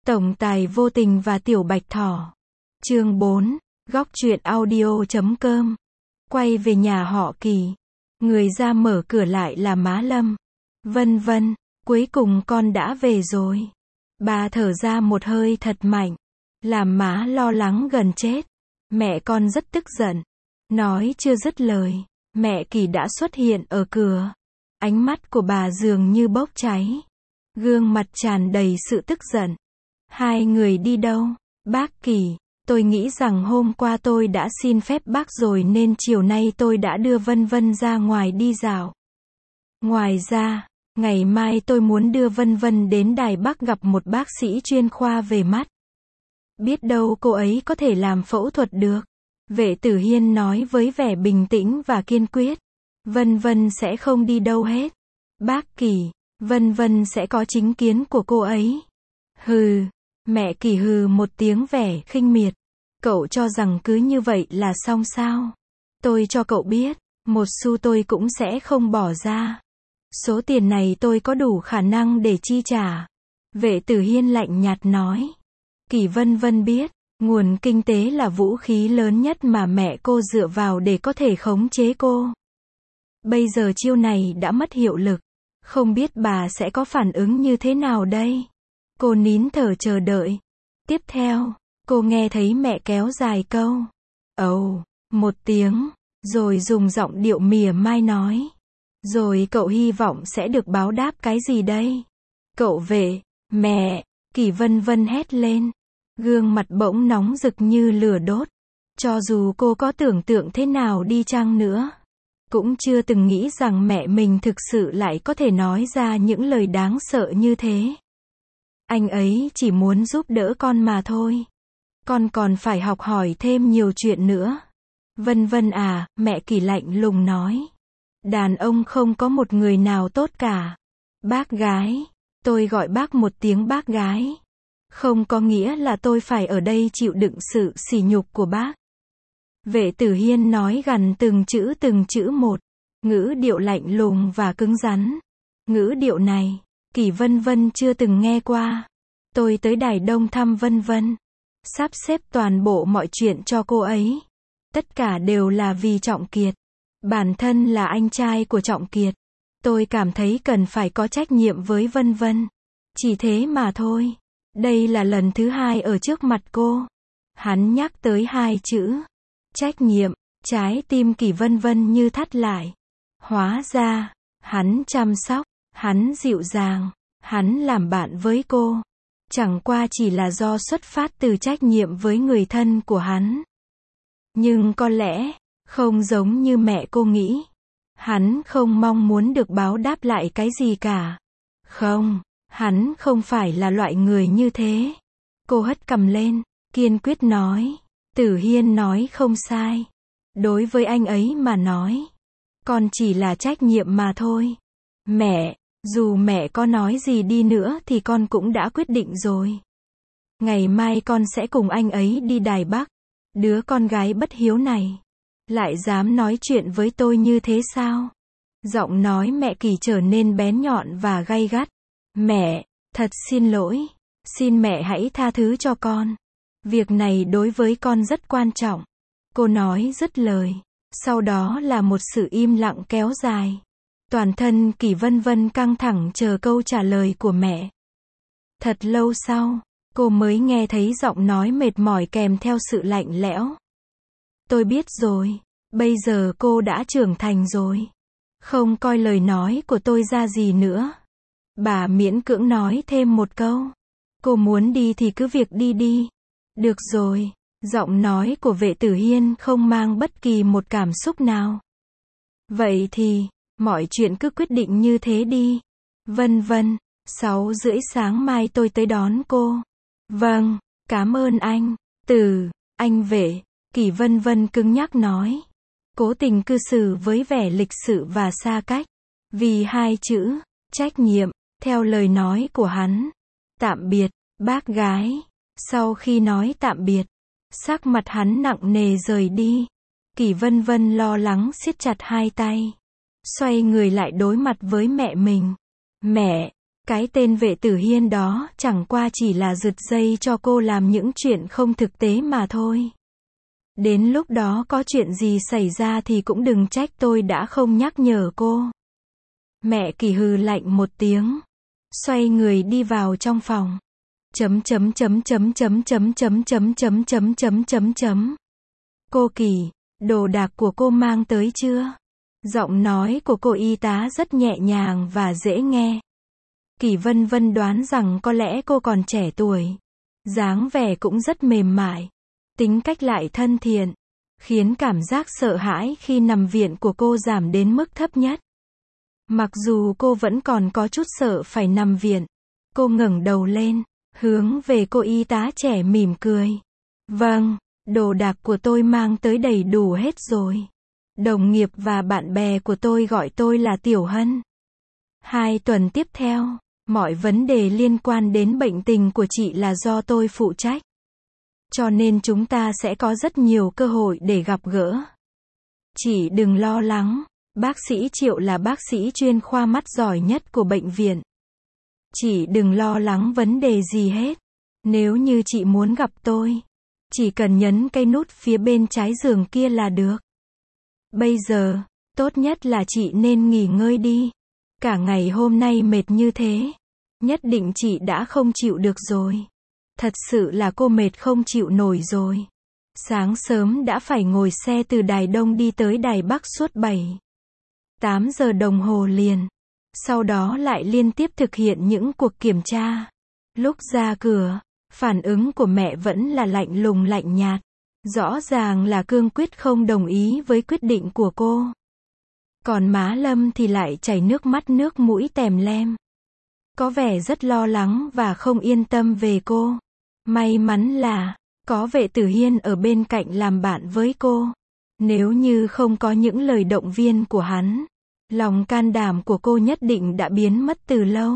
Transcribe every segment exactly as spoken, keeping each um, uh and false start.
Tổng tài vô tình và tiểu bạch thỏ. Chương bốn, góc truyện audio chấm com. Quay về nhà họ Kỳ. Người ra mở cửa lại là má Lâm. Vân vân, cuối cùng con đã về rồi. Bà thở ra một hơi thật mạnh. Làm má lo lắng gần chết. Mẹ con rất tức giận. Nói chưa dứt lời, mẹ Kỳ đã xuất hiện ở cửa. Ánh mắt của bà dường như bốc cháy. Gương mặt tràn đầy sự tức giận. Hai người đi đâu? Bác Kỳ, tôi nghĩ rằng hôm qua tôi đã xin phép bác rồi nên chiều nay tôi đã đưa Vân Vân ra ngoài đi dạo. Ngoài ra, ngày mai tôi muốn đưa Vân Vân đến Đài Bắc gặp một bác sĩ chuyên khoa về mắt. Biết đâu cô ấy có thể làm phẫu thuật được. Vệ Tử Hiên nói với vẻ bình tĩnh và kiên quyết. Vân Vân sẽ không đi đâu hết. Bác Kỳ, Vân Vân sẽ có chính kiến của cô ấy. Hừ, mẹ Kỳ hừ một tiếng vẻ khinh miệt. Cậu cho rằng cứ như vậy là xong sao? Tôi cho cậu biết, một xu tôi cũng sẽ không bỏ ra. Số tiền này tôi có đủ khả năng để chi trả. Vệ Tử Hiên lạnh nhạt nói. Kỳ Vân Vân biết, nguồn kinh tế là vũ khí lớn nhất mà mẹ cô dựa vào để có thể khống chế cô. Bây giờ chiêu này đã mất hiệu lực. Không biết bà sẽ có phản ứng như thế nào đây? Cô nín thở chờ đợi. Tiếp theo, cô nghe thấy mẹ kéo dài câu. Ồ, oh, một tiếng, rồi dùng giọng điệu mỉa mai nói. Rồi cậu hy vọng sẽ được báo đáp cái gì đây? Cậu về, mẹ, Kỳ Vân Vân hét lên. Gương mặt bỗng nóng rực như lửa đốt. Cho dù cô có tưởng tượng thế nào đi chăng nữa, cũng chưa từng nghĩ rằng mẹ mình thực sự lại có thể nói ra những lời đáng sợ như thế. Anh ấy chỉ muốn giúp đỡ con mà thôi. Con còn phải học hỏi thêm nhiều chuyện nữa. Vân Vân à, mẹ Kỳ lạnh lùng nói. Đàn ông không có một người nào tốt cả. Bác gái, tôi gọi bác một tiếng bác gái. Không có nghĩa là tôi phải ở đây chịu đựng sự sỉ nhục của bác. Vệ Tử Hiên nói gằn từng chữ từng chữ một. Ngữ điệu lạnh lùng và cứng rắn. Ngữ điệu này, Kỳ Vân Vân chưa từng nghe qua. Tôi tới Đài Đông thăm Vân Vân. Sắp xếp toàn bộ mọi chuyện cho cô ấy. Tất cả đều là vì Trọng Kiệt. Bản thân là anh trai của Trọng Kiệt. Tôi cảm thấy cần phải có trách nhiệm với Vân Vân. Chỉ thế mà thôi. Đây là lần thứ hai ở trước mặt cô. Hắn nhắc tới hai chữ. Trách nhiệm. Trái tim Kỳ Vân Vân như thắt lại. Hóa ra, hắn chăm sóc, hắn dịu dàng, hắn làm bạn với cô. Chẳng qua chỉ là do xuất phát từ trách nhiệm với người thân của hắn. Nhưng có lẽ, không giống như mẹ cô nghĩ. Hắn không mong muốn được báo đáp lại cái gì cả. Không, hắn không phải là loại người như thế. Cô hất cằm lên, kiên quyết nói. Tử Hiên nói không sai. Đối với anh ấy mà nói, con chỉ là trách nhiệm mà thôi. Mẹ, dù mẹ có nói gì đi nữa thì con cũng đã quyết định rồi. Ngày mai con sẽ cùng anh ấy đi Đài Bắc. Đứa con gái bất hiếu này lại dám nói chuyện với tôi như thế sao? Giọng nói mẹ Kỳ trở nên bén nhọn và gay gắt. Mẹ, thật xin lỗi. Xin mẹ hãy tha thứ cho con. Việc này đối với con rất quan trọng. Cô nói dứt lời. Sau đó là một sự im lặng kéo dài. Toàn thân Kỳ Vân Vân căng thẳng chờ câu trả lời của mẹ. Thật lâu sau, cô mới nghe thấy giọng nói mệt mỏi kèm theo sự lạnh lẽo. Tôi biết rồi, bây giờ cô đã trưởng thành rồi. Không coi lời nói của tôi ra gì nữa. Bà miễn cưỡng nói thêm một câu. Cô muốn đi thì cứ việc đi đi. Được rồi, giọng nói của Vệ Tử Hiên không mang bất kỳ một cảm xúc nào. Vậy thì, mọi chuyện cứ quyết định như thế đi. Vân Vân, sáu rưỡi sáng mai tôi tới đón cô. Vâng, cảm ơn anh. Từ, anh Vệ, Kỳ Vân Vân cứng nhắc nói. Cố tình cư xử với vẻ lịch sự và xa cách. Vì hai chữ, trách nhiệm, theo lời nói của hắn. Tạm biệt, bác gái. Sau khi nói tạm biệt, sắc mặt hắn nặng nề rời đi. Kỳ Vân Vân lo lắng siết chặt hai tay. Xoay người lại đối mặt với mẹ mình. Mẹ, Cái tên Vệ Tử Hiên đó chẳng qua chỉ là giật dây cho cô làm những chuyện không thực tế mà thôi. Đến lúc đó có chuyện gì xảy ra thì cũng đừng trách tôi đã không nhắc nhở cô. Mẹ Kỳ hừ lạnh một tiếng, xoay người đi vào trong phòng. Chấm chấm chấm chấm chấm chấm chấm chấm chấm chấm chấm chấm chấm. Cô Kỳ, đồ đạc của cô mang tới chưa? Giọng nói của cô y tá rất nhẹ nhàng và dễ nghe. Kỳ Vân Vân đoán rằng có lẽ cô còn trẻ tuổi. Dáng vẻ cũng rất mềm mại. Tính cách lại thân thiện. Khiến cảm giác sợ hãi khi nằm viện của cô giảm đến mức thấp nhất. Mặc dù cô vẫn còn có chút sợ phải nằm viện. Cô ngẩng đầu lên, hướng về cô y tá trẻ mỉm cười. Vâng, đồ đạc của tôi mang tới đầy đủ hết rồi. Đồng nghiệp và bạn bè của tôi gọi tôi là Tiểu Hân. Hai tuần tiếp theo, mọi vấn đề liên quan đến bệnh tình của chị là do tôi phụ trách. Cho nên chúng ta sẽ có rất nhiều cơ hội để gặp gỡ. Chị đừng lo lắng, bác sĩ Triệu là bác sĩ chuyên khoa mắt giỏi nhất của bệnh viện. Chị đừng lo lắng vấn đề gì hết. Nếu như chị muốn gặp tôi, chỉ cần nhấn cái nút phía bên trái giường kia là được. Bây giờ, tốt nhất là chị nên nghỉ ngơi đi. Cả ngày hôm nay mệt như thế, nhất định chị đã không chịu được rồi. Thật sự là cô mệt không chịu nổi rồi. Sáng sớm đã phải ngồi xe từ Đài Đông đi tới Đài Bắc suốt bảy, tám giờ đồng hồ liền. Sau đó lại liên tiếp thực hiện những cuộc kiểm tra. Lúc ra cửa, phản ứng của mẹ vẫn là lạnh lùng lạnh nhạt. Rõ ràng là cương quyết không đồng ý với quyết định của cô. Còn má Lâm thì lại chảy nước mắt nước mũi tèm lem. Có vẻ rất lo lắng và không yên tâm về cô. May mắn là, có Vệ Tử Hiên ở bên cạnh làm bạn với cô. Nếu như không có những lời động viên của hắn, lòng can đảm của cô nhất định đã biến mất từ lâu.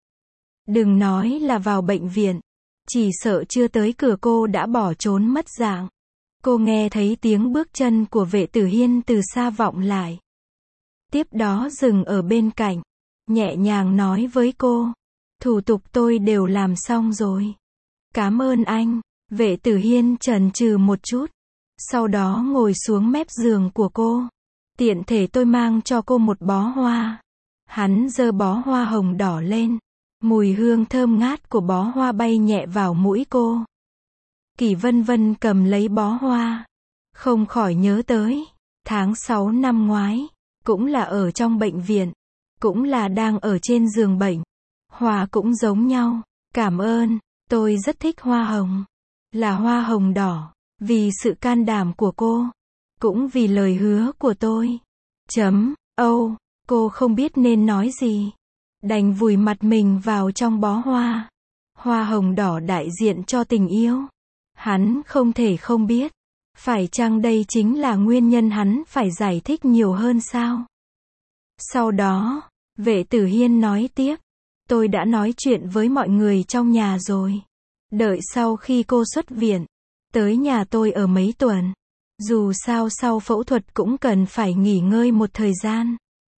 Đừng nói là vào bệnh viện, chỉ sợ chưa tới cửa cô đã bỏ trốn mất dạng. Cô nghe thấy tiếng bước chân của Vệ Tử Hiên từ xa vọng lại. Tiếp đó dừng ở bên cạnh, nhẹ nhàng nói với cô, thủ tục tôi đều làm xong rồi. Cảm ơn anh. Vệ Tử Hiên chần chừ một chút, sau đó ngồi xuống mép giường của cô. Tiện thể tôi mang cho cô một bó hoa. Hắn giơ bó hoa hồng đỏ lên, mùi hương thơm ngát của bó hoa bay nhẹ vào mũi cô. Kỳ Vân Vân cầm lấy bó hoa, không khỏi nhớ tới tháng sáu năm ngoái, cũng là ở trong bệnh viện, cũng là đang ở trên giường bệnh. Hoa cũng giống nhau. Cảm ơn, tôi rất thích hoa hồng. Là hoa hồng đỏ, vì sự can đảm của cô, cũng vì lời hứa của tôi. Chấm, âu, cô không biết nên nói gì. Đành vùi mặt mình vào trong bó hoa. Hoa hồng đỏ đại diện cho tình yêu. Hắn không thể không biết. Phải chăng đây chính là nguyên nhân hắn phải giải thích nhiều hơn sao? Sau đó, Vệ Tử Hiên nói tiếp. Tôi đã nói chuyện với mọi người trong nhà rồi. Đợi sau khi cô xuất viện, tới nhà tôi ở mấy tuần. Dù sao sau phẫu thuật cũng cần phải nghỉ ngơi một thời gian.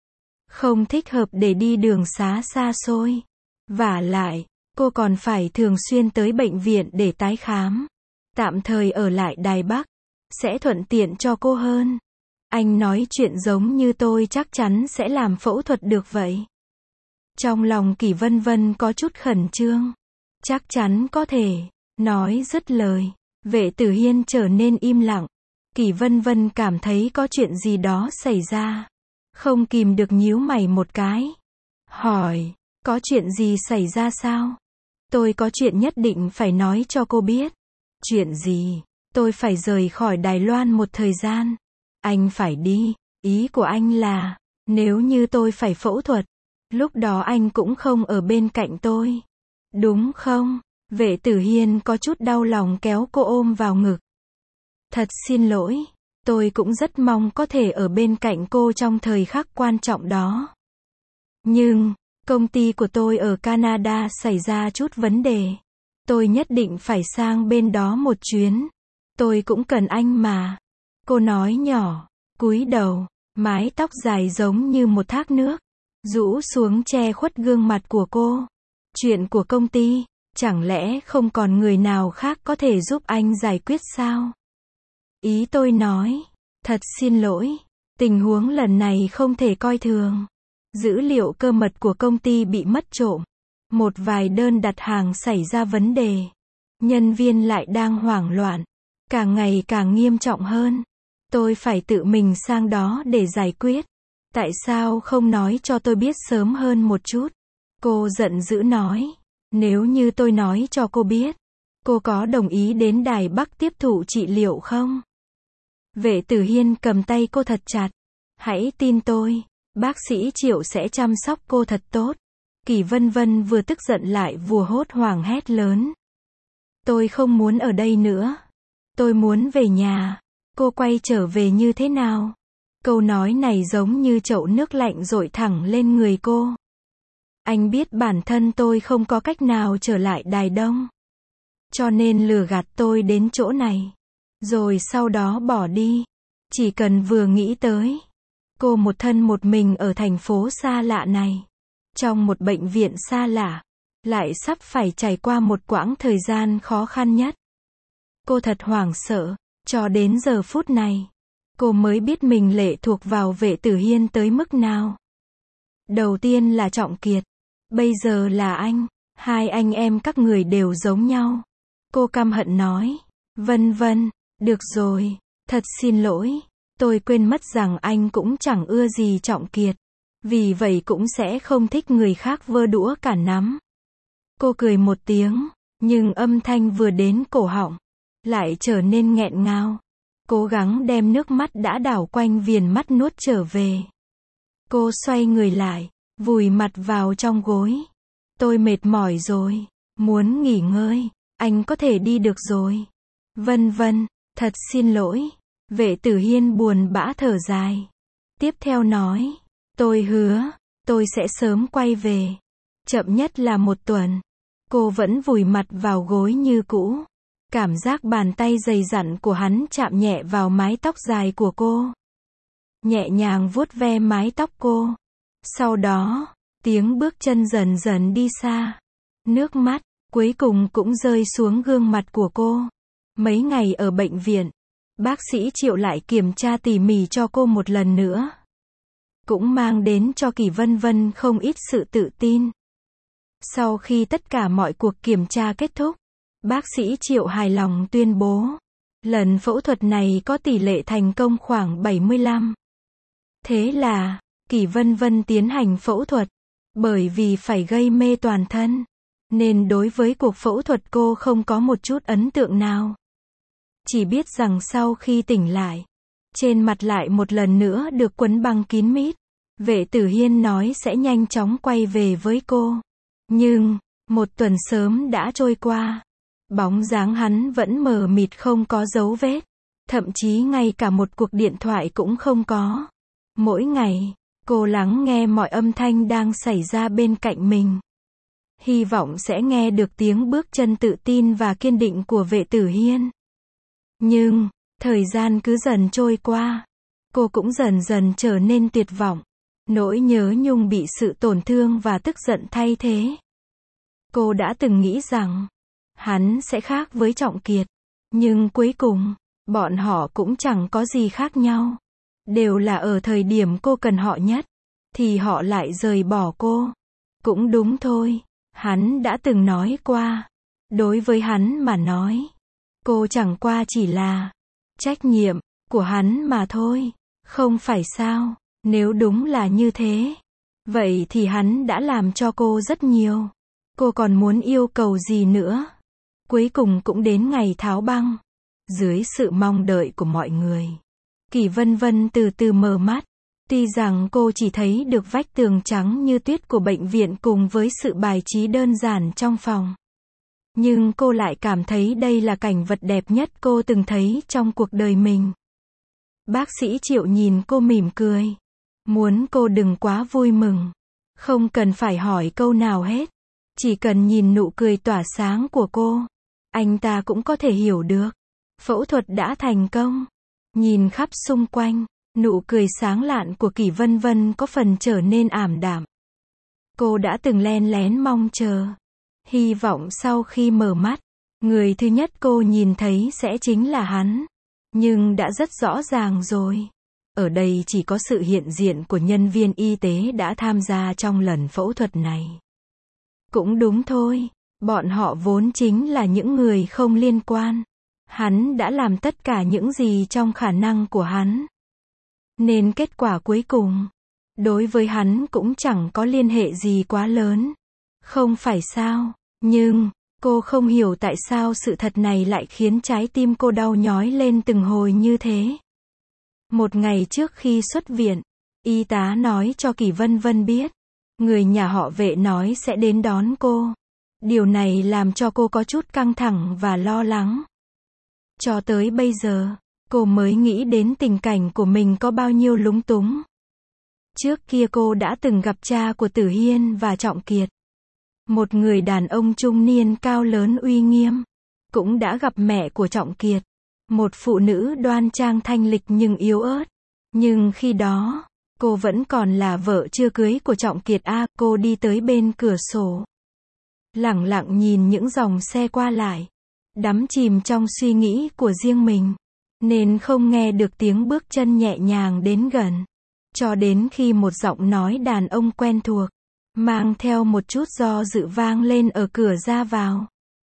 Không thích hợp để đi đường xá xa xôi. Vả lại, cô còn phải thường xuyên tới bệnh viện để tái khám. Tạm thời ở lại Đài Bắc, sẽ thuận tiện cho cô hơn. Anh nói chuyện giống như tôi chắc chắn sẽ làm phẫu thuật được vậy. Trong lòng Kỳ Vân Vân có chút khẩn trương. Chắc chắn có thể. Nói dứt lời, Vệ Tử Hiên trở nên im lặng. Kỳ Vân Vân cảm thấy có chuyện gì đó xảy ra. Không kìm được nhíu mày một cái. Hỏi, có chuyện gì xảy ra sao? Tôi có chuyện nhất định phải nói cho cô biết. Chuyện gì? Tôi phải rời khỏi Đài Loan một thời gian. Anh phải đi. Ý của anh là, nếu như tôi phải phẫu thuật, lúc đó anh cũng không ở bên cạnh tôi. Đúng không? Vệ Tử Hiên có chút đau lòng kéo cô ôm vào ngực. Thật xin lỗi, tôi cũng rất mong có thể ở bên cạnh cô trong thời khắc quan trọng đó. Nhưng, công ty của tôi ở Canada xảy ra chút vấn đề. Tôi nhất định phải sang bên đó một chuyến. Tôi cũng cần anh mà. Cô nói nhỏ, cúi đầu, mái tóc dài giống như một thác nước, rũ xuống che khuất gương mặt của cô. Chuyện của công ty, chẳng lẽ không còn người nào khác có thể giúp anh giải quyết sao? Ý tôi nói, thật xin lỗi, tình huống lần này không thể coi thường. Dữ liệu cơ mật của công ty bị mất trộm. Một vài đơn đặt hàng xảy ra vấn đề. Nhân viên lại đang hoảng loạn. Càng ngày càng nghiêm trọng hơn. Tôi phải tự mình sang đó để giải quyết. Tại sao không nói cho tôi biết sớm hơn một chút? Cô giận dữ nói. Nếu như tôi nói cho cô biết, cô có đồng ý đến Đài Bắc tiếp thụ trị liệu không? Vệ Tử Hiên cầm tay cô thật chặt. Hãy tin tôi, bác sĩ Triệu sẽ chăm sóc cô thật tốt. Kỳ Vân Vân vừa tức giận lại vừa hốt hoảng hét lớn. Tôi không muốn ở đây nữa. Tôi muốn về nhà. Cô quay trở về như thế nào? Câu nói này giống như chậu nước lạnh dội thẳng lên người cô. Anh biết bản thân tôi không có cách nào trở lại Đài Đông. Cho nên lừa gạt tôi đến chỗ này. Rồi sau đó bỏ đi. Chỉ cần vừa nghĩ tới. Cô một thân một mình ở thành phố xa lạ này. Trong một bệnh viện xa lạ. Lại sắp phải trải qua một quãng thời gian khó khăn nhất. Cô thật hoảng sợ. Cho đến giờ phút này. Cô mới biết mình lệ thuộc vào Vệ Tử Hiên tới mức nào. Đầu tiên là Trọng Kiệt. Bây giờ là anh. Hai anh em các người đều giống nhau. Cô căm hận nói. Vân Vân, được rồi. Thật xin lỗi. Tôi quên mất rằng anh cũng chẳng ưa gì Trọng Kiệt. Vì vậy cũng sẽ không thích người khác vơ đũa cả nắm. Cô cười một tiếng. Nhưng âm thanh vừa đến cổ họng. Lại trở nên nghẹn ngào. Cố gắng đem nước mắt đã đảo quanh viền mắt nuốt trở về. Cô xoay người lại. Vùi mặt vào trong gối. Tôi mệt mỏi rồi. Muốn nghỉ ngơi. Anh có thể đi được rồi. Vân Vân, thật xin lỗi. Vệ Tử Hiên buồn bã thở dài. Tiếp theo nói. Tôi hứa. Tôi sẽ sớm quay về. Chậm nhất là một tuần. Cô vẫn vùi mặt vào gối như cũ. Cảm giác bàn tay dày dặn của hắn chạm nhẹ vào mái tóc dài của cô. Nhẹ nhàng vuốt ve mái tóc cô. Sau đó, tiếng bước chân dần dần đi xa. Nước mắt, cuối cùng cũng rơi xuống gương mặt của cô. Mấy ngày ở bệnh viện, bác sĩ Triệu lại kiểm tra tỉ mỉ cho cô một lần nữa. Cũng mang đến cho Kỳ Vân Vân không ít sự tự tin. Sau khi tất cả mọi cuộc kiểm tra kết thúc, bác sĩ Triệu hài lòng tuyên bố. Lần phẫu thuật này có tỷ lệ thành công khoảng bảy mươi lăm. Thế là, Kỳ Vân Vân tiến hành phẫu thuật. Bởi vì phải gây mê toàn thân. Nên đối với cuộc phẫu thuật cô không có một chút ấn tượng nào. Chỉ biết rằng sau khi tỉnh lại, trên mặt lại một lần nữa được quấn băng kín mít. Vệ Tử Hiên nói sẽ nhanh chóng quay về với cô. Nhưng, một tuần sớm đã trôi qua. Bóng dáng hắn vẫn mờ mịt không có dấu vết. Thậm chí ngay cả một cuộc điện thoại cũng không có. Mỗi ngày, cô lắng nghe mọi âm thanh đang xảy ra bên cạnh mình. Hy vọng sẽ nghe được tiếng bước chân tự tin và kiên định của Vệ Tử Hiên. Nhưng, thời gian cứ dần trôi qua. Cô cũng dần dần trở nên tuyệt vọng. Nỗi nhớ nhung bị sự tổn thương và tức giận thay thế. Cô đã từng nghĩ rằng, hắn sẽ khác với Trọng Kiệt. Nhưng cuối cùng, bọn họ cũng chẳng có gì khác nhau. Đều là ở thời điểm cô cần họ nhất, thì họ lại rời bỏ cô. Cũng đúng thôi, hắn đã từng nói qua. Đối với hắn mà nói, cô chẳng qua chỉ là trách nhiệm của hắn mà thôi. Không phải sao? Nếu đúng là như thế, vậy thì hắn đã làm cho cô rất nhiều. Cô còn muốn yêu cầu gì nữa? Cuối cùng cũng đến ngày tháo băng. Dưới sự mong đợi của mọi người, Kỳ Vân Vân từ từ mở mắt. Tuy rằng cô chỉ thấy được vách tường trắng như tuyết của bệnh viện cùng với sự bài trí đơn giản trong phòng. Nhưng cô lại cảm thấy đây là cảnh vật đẹp nhất cô từng thấy trong cuộc đời mình. Bác sĩ Triệu nhìn cô mỉm cười. Muốn cô đừng quá vui mừng. Không cần phải hỏi câu nào hết. Chỉ cần nhìn nụ cười tỏa sáng của cô. Anh ta cũng có thể hiểu được. Phẫu thuật đã thành công. Nhìn khắp xung quanh, nụ cười sáng lạn của Kỳ Vân Vân có phần trở nên ảm đạm. Cô đã từng len lén mong chờ. Hy vọng sau khi mở mắt, người thứ nhất cô nhìn thấy sẽ chính là hắn. Nhưng đã rất rõ ràng rồi. Ở đây chỉ có sự hiện diện của nhân viên y tế đã tham gia trong lần phẫu thuật này. Cũng đúng thôi, bọn họ vốn chính là những người không liên quan. Hắn đã làm tất cả những gì trong khả năng của hắn. Nên kết quả cuối cùng, đối với hắn cũng chẳng có liên hệ gì quá lớn. Không phải sao? Nhưng, cô không hiểu tại sao sự thật này lại khiến trái tim cô đau nhói lên từng hồi như thế. Một ngày trước khi xuất viện, y tá nói cho Kỷ Vân Vân biết, người nhà họ Vệ nói sẽ đến đón cô. Điều này làm cho cô có chút căng thẳng và lo lắng. Cho tới bây giờ, cô mới nghĩ đến tình cảnh của mình có bao nhiêu lúng túng. Trước kia cô đã từng gặp cha của Tử Hiên và Trọng Kiệt. Một người đàn ông trung niên cao lớn uy nghiêm. Cũng đã gặp mẹ của Trọng Kiệt. Một phụ nữ đoan trang thanh lịch nhưng yếu ớt. Nhưng khi đó, cô vẫn còn là vợ chưa cưới của Trọng Kiệt a. Cô đi tới bên cửa sổ. Lẳng lặng nhìn những dòng xe qua lại. Đắm chìm trong suy nghĩ của riêng mình. Nên không nghe được tiếng bước chân nhẹ nhàng đến gần. Cho đến khi một giọng nói đàn ông quen thuộc, mang theo một chút do dự vang lên ở cửa ra vào.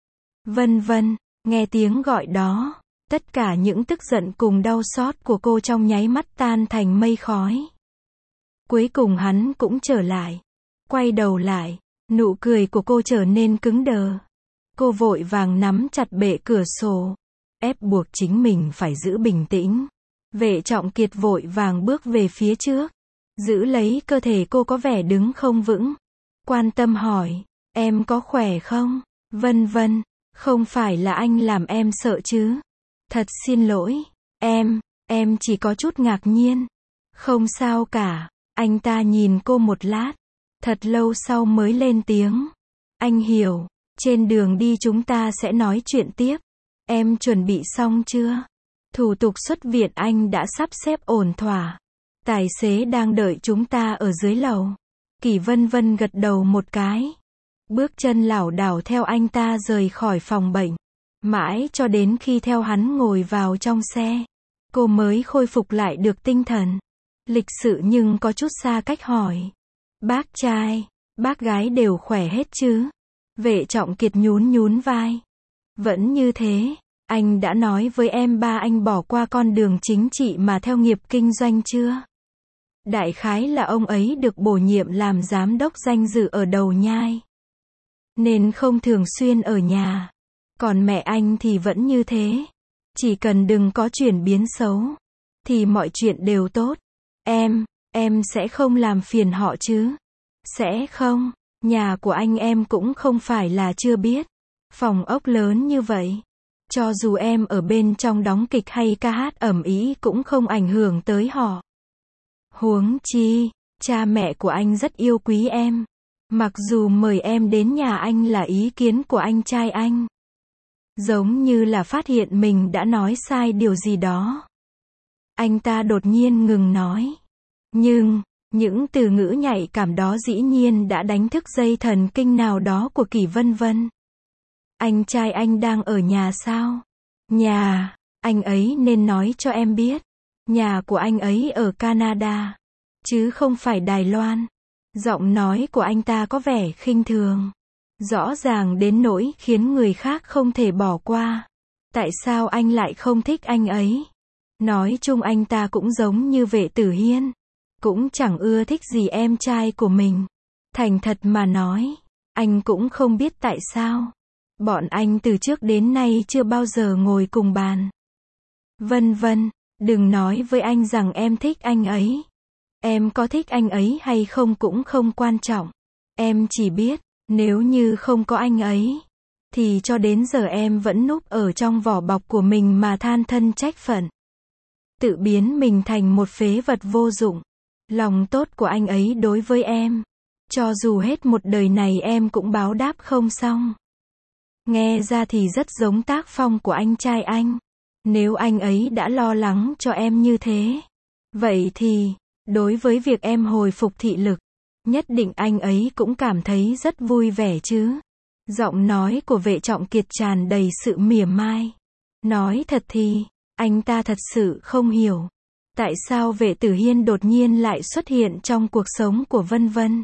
Vân Vân, nghe tiếng gọi đó, tất cả những tức giận cùng đau xót của cô trong nháy mắt tan thành mây khói. Cuối cùng hắn cũng trở lại. Quay đầu lại, nụ cười của cô trở nên cứng đờ. Cô vội vàng nắm chặt bệ cửa sổ, ép buộc chính mình phải giữ bình tĩnh. Vệ Trọng Kiệt vội vàng bước về phía trước, giữ lấy cơ thể cô có vẻ đứng không vững. Quan tâm hỏi, em có khỏe không? Vân Vân, không phải là anh làm em sợ chứ? Thật xin lỗi, em, em chỉ có chút ngạc nhiên. Không sao cả, anh ta nhìn cô một lát, thật lâu sau mới lên tiếng. Anh hiểu, trên đường đi chúng ta sẽ nói chuyện tiếp. Em chuẩn bị xong chưa? Thủ tục xuất viện anh đã sắp xếp ổn thỏa. Tài xế đang đợi chúng ta ở dưới lầu. Kỷ Vân Vân gật đầu một cái. Bước chân lảo đảo theo anh ta rời khỏi phòng bệnh. Mãi cho đến khi theo hắn ngồi vào trong xe, cô mới khôi phục lại được tinh thần. Lịch sự nhưng có chút xa cách hỏi. Bác trai, bác gái đều khỏe hết chứ? Vệ Trọng Kiệt nhún nhún vai. Vẫn như thế. Anh đã nói với em ba anh bỏ qua con đường chính trị mà theo nghiệp kinh doanh chưa? Đại khái là ông ấy được bổ nhiệm làm giám đốc danh dự ở Đầu Nhai. Nên không thường xuyên ở nhà. Còn mẹ anh thì vẫn như thế. Chỉ cần đừng có chuyển biến xấu, thì mọi chuyện đều tốt. Em, em sẽ không làm phiền họ chứ? Sẽ không. Nhà của anh em cũng không phải là chưa biết. Phòng ốc lớn như vậy. Cho dù em ở bên trong đóng kịch hay ca hát ầm ĩ cũng không ảnh hưởng tới họ. Huống chi, cha mẹ của anh rất yêu quý em. Mặc dù mời em đến nhà anh là ý kiến của anh trai anh. Giống như là phát hiện mình đã nói sai điều gì đó. Anh ta đột nhiên ngừng nói. Nhưng, những từ ngữ nhạy cảm đó dĩ nhiên đã đánh thức dây thần kinh nào đó của Kỷ Vân Vân. Anh trai anh đang ở nhà sao? Nhà, anh ấy nên nói cho em biết. Nhà của anh ấy ở Canada, chứ không phải Đài Loan. Giọng nói của anh ta có vẻ khinh thường. Rõ ràng đến nỗi khiến người khác không thể bỏ qua. Tại sao anh lại không thích anh ấy? Nói chung anh ta cũng giống như Vệ Tử Hiên. Cũng chẳng ưa thích gì em trai của mình. Thành thật mà nói, anh cũng không biết tại sao. Bọn anh từ trước đến nay chưa bao giờ ngồi cùng bàn. Vân Vân, đừng nói với anh rằng em thích anh ấy. Em có thích anh ấy hay không cũng không quan trọng. Em chỉ biết, nếu như không có anh ấy, thì cho đến giờ em vẫn núp ở trong vỏ bọc của mình mà than thân trách phận. Tự biến mình thành một phế vật vô dụng. Lòng tốt của anh ấy đối với em, cho dù hết một đời này em cũng báo đáp không xong. Nghe ra thì rất giống tác phong của anh trai anh. Nếu anh ấy đã lo lắng cho em như thế, vậy thì, đối với việc em hồi phục thị lực, nhất định anh ấy cũng cảm thấy rất vui vẻ chứ. Giọng nói của Vệ Trọng Kiệt tràn đầy sự mỉa mai. Nói thật thì, anh ta thật sự không hiểu. Tại sao Vệ Tử Hiên đột nhiên lại xuất hiện trong cuộc sống của Vân Vân?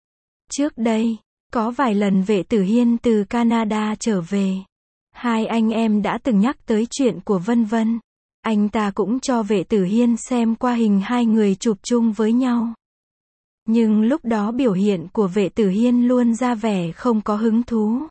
Trước đây, có vài lần Vệ Tử Hiên từ Canada trở về. Hai anh em đã từng nhắc tới chuyện của Vân Vân. Anh ta cũng cho Vệ Tử Hiên xem qua hình hai người chụp chung với nhau. Nhưng lúc đó biểu hiện của Vệ Tử Hiên luôn ra vẻ không có hứng thú.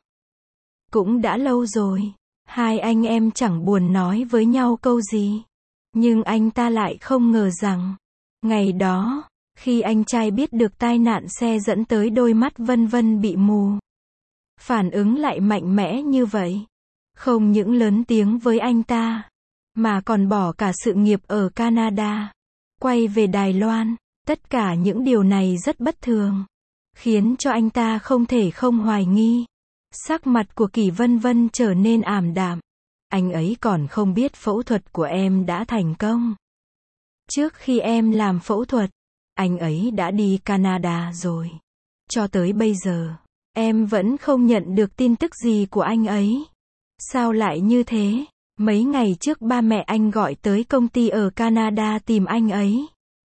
Cũng đã lâu rồi, hai anh em chẳng buồn nói với nhau câu gì. Nhưng anh ta lại không ngờ rằng, ngày đó, khi anh trai biết được tai nạn xe dẫn tới đôi mắt Vân Vân bị mù, phản ứng lại mạnh mẽ như vậy. Không những lớn tiếng với anh ta, mà còn bỏ cả sự nghiệp ở Canada, quay về Đài Loan. Tất cả những điều này rất bất thường, khiến cho anh ta không thể không hoài nghi. Sắc mặt của Kỷ Vân Vân trở nên ảm đạm. Anh ấy còn không biết phẫu thuật của em đã thành công. Trước khi em làm phẫu thuật, anh ấy đã đi Canada rồi. Cho tới bây giờ, em vẫn không nhận được tin tức gì của anh ấy. Sao lại như thế? Mấy ngày trước ba mẹ anh gọi tới công ty ở Canada tìm anh ấy.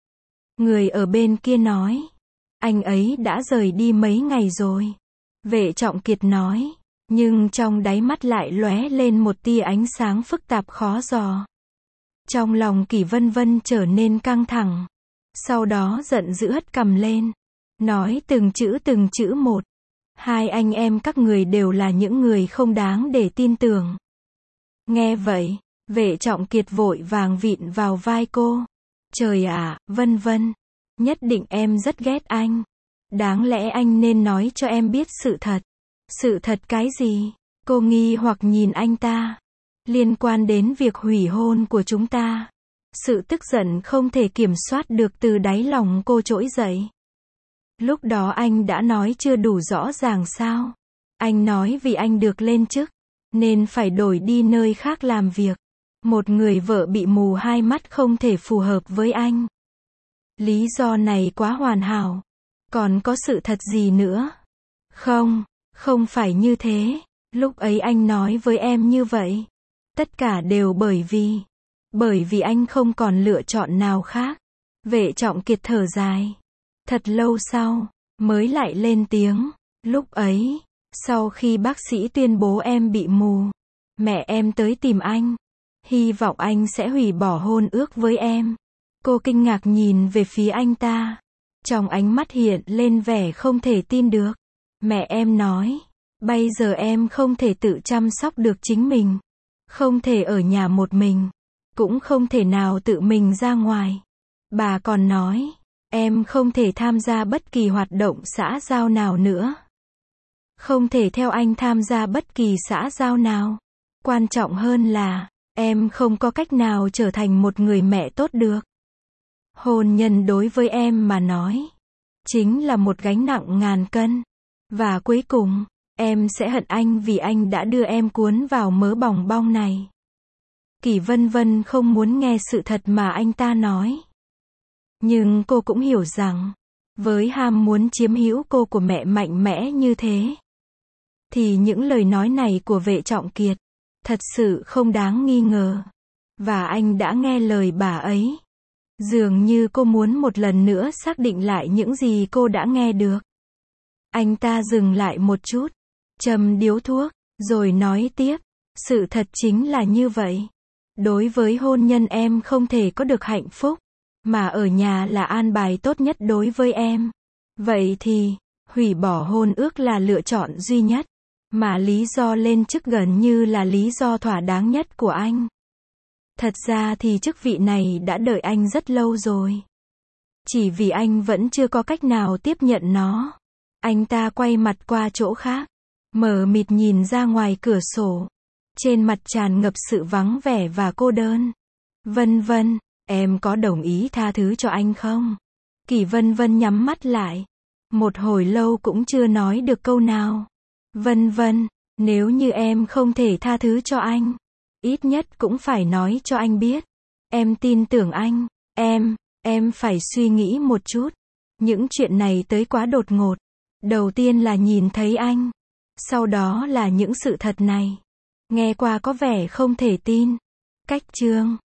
Người ở bên kia nói, anh ấy đã rời đi mấy ngày rồi. Vệ Trọng Kiệt nói, nhưng trong đáy mắt lại lóe lên một tia ánh sáng phức tạp khó dò. Trong lòng Kỷ Vân Vân trở nên căng thẳng. Sau đó giận dữ hất cằm lên, nói từng chữ từng chữ một. Hai anh em các người đều là những người không đáng để tin tưởng. Nghe vậy, Vệ Trọng Kiệt vội vàng vịn vào vai cô. Trời ạ, Vân Vân, nhất định em rất ghét anh. Đáng lẽ anh nên nói cho em biết sự thật. Sự thật cái gì? Cô nghi hoặc nhìn anh ta. Liên quan đến việc hủy hôn của chúng ta. Sự tức giận không thể kiểm soát được từ đáy lòng cô trỗi dậy. Lúc đó anh đã nói chưa đủ rõ ràng sao? Anh nói vì anh được lên chức, nên phải đổi đi nơi khác làm việc. Một người vợ bị mù hai mắt không thể phù hợp với anh. Lý do này quá hoàn hảo. Còn có sự thật gì nữa? Không, không phải như thế. Lúc ấy anh nói với em như vậy. Tất cả đều bởi vì, bởi vì anh không còn lựa chọn nào khác. Vệ Trọng Kiệt thở dài. Thật lâu sau, mới lại lên tiếng. Lúc ấy, sau khi bác sĩ tuyên bố em bị mù, mẹ em tới tìm anh. Hy vọng anh sẽ hủy bỏ hôn ước với em. Cô kinh ngạc nhìn về phía anh ta. Trong ánh mắt hiện lên vẻ không thể tin được. Mẹ em nói, bây giờ em không thể tự chăm sóc được chính mình. Không thể ở nhà một mình. Cũng không thể nào tự mình ra ngoài. Bà còn nói, em không thể tham gia bất kỳ hoạt động xã giao nào nữa. Không thể theo anh tham gia bất kỳ xã giao nào. Quan trọng hơn là, em không có cách nào trở thành một người mẹ tốt được. Hôn nhân đối với em mà nói, chính là một gánh nặng ngàn cân. Và cuối cùng, em sẽ hận anh vì anh đã đưa em cuốn vào mớ bòng bong này. Kỷ Vân Vân không muốn nghe sự thật mà anh ta nói. Nhưng cô cũng hiểu rằng, với ham muốn chiếm hữu cô của mẹ mạnh mẽ như thế, thì những lời nói này của Vệ Trọng Kiệt, thật sự không đáng nghi ngờ. Và anh đã nghe lời bà ấy. Dường như cô muốn một lần nữa xác định lại những gì cô đã nghe được. Anh ta dừng lại một chút, châm điếu thuốc, rồi nói tiếp. Sự thật chính là như vậy. Đối với hôn nhân em không thể có được hạnh phúc, mà ở nhà là an bài tốt nhất đối với em. Vậy thì, hủy bỏ hôn ước là lựa chọn duy nhất, mà lý do lên chức gần như là lý do thỏa đáng nhất của anh. Thật ra thì chức vị này đã đợi anh rất lâu rồi. Chỉ vì anh vẫn chưa có cách nào tiếp nhận nó. Anh ta quay mặt qua chỗ khác, mờ mịt nhìn ra ngoài cửa sổ. Trên mặt tràn ngập sự vắng vẻ và cô đơn. Vân Vân, em có đồng ý tha thứ cho anh không? Kỷ Vân Vân nhắm mắt lại. Một hồi lâu cũng chưa nói được câu nào. Vân Vân, nếu như em không thể tha thứ cho anh, ít nhất cũng phải nói cho anh biết. Em tin tưởng anh. Em, em phải suy nghĩ một chút. Những chuyện này tới quá đột ngột. Đầu tiên là nhìn thấy anh. Sau đó là những sự thật này. Nghe qua có vẻ không thể tin. Cách chương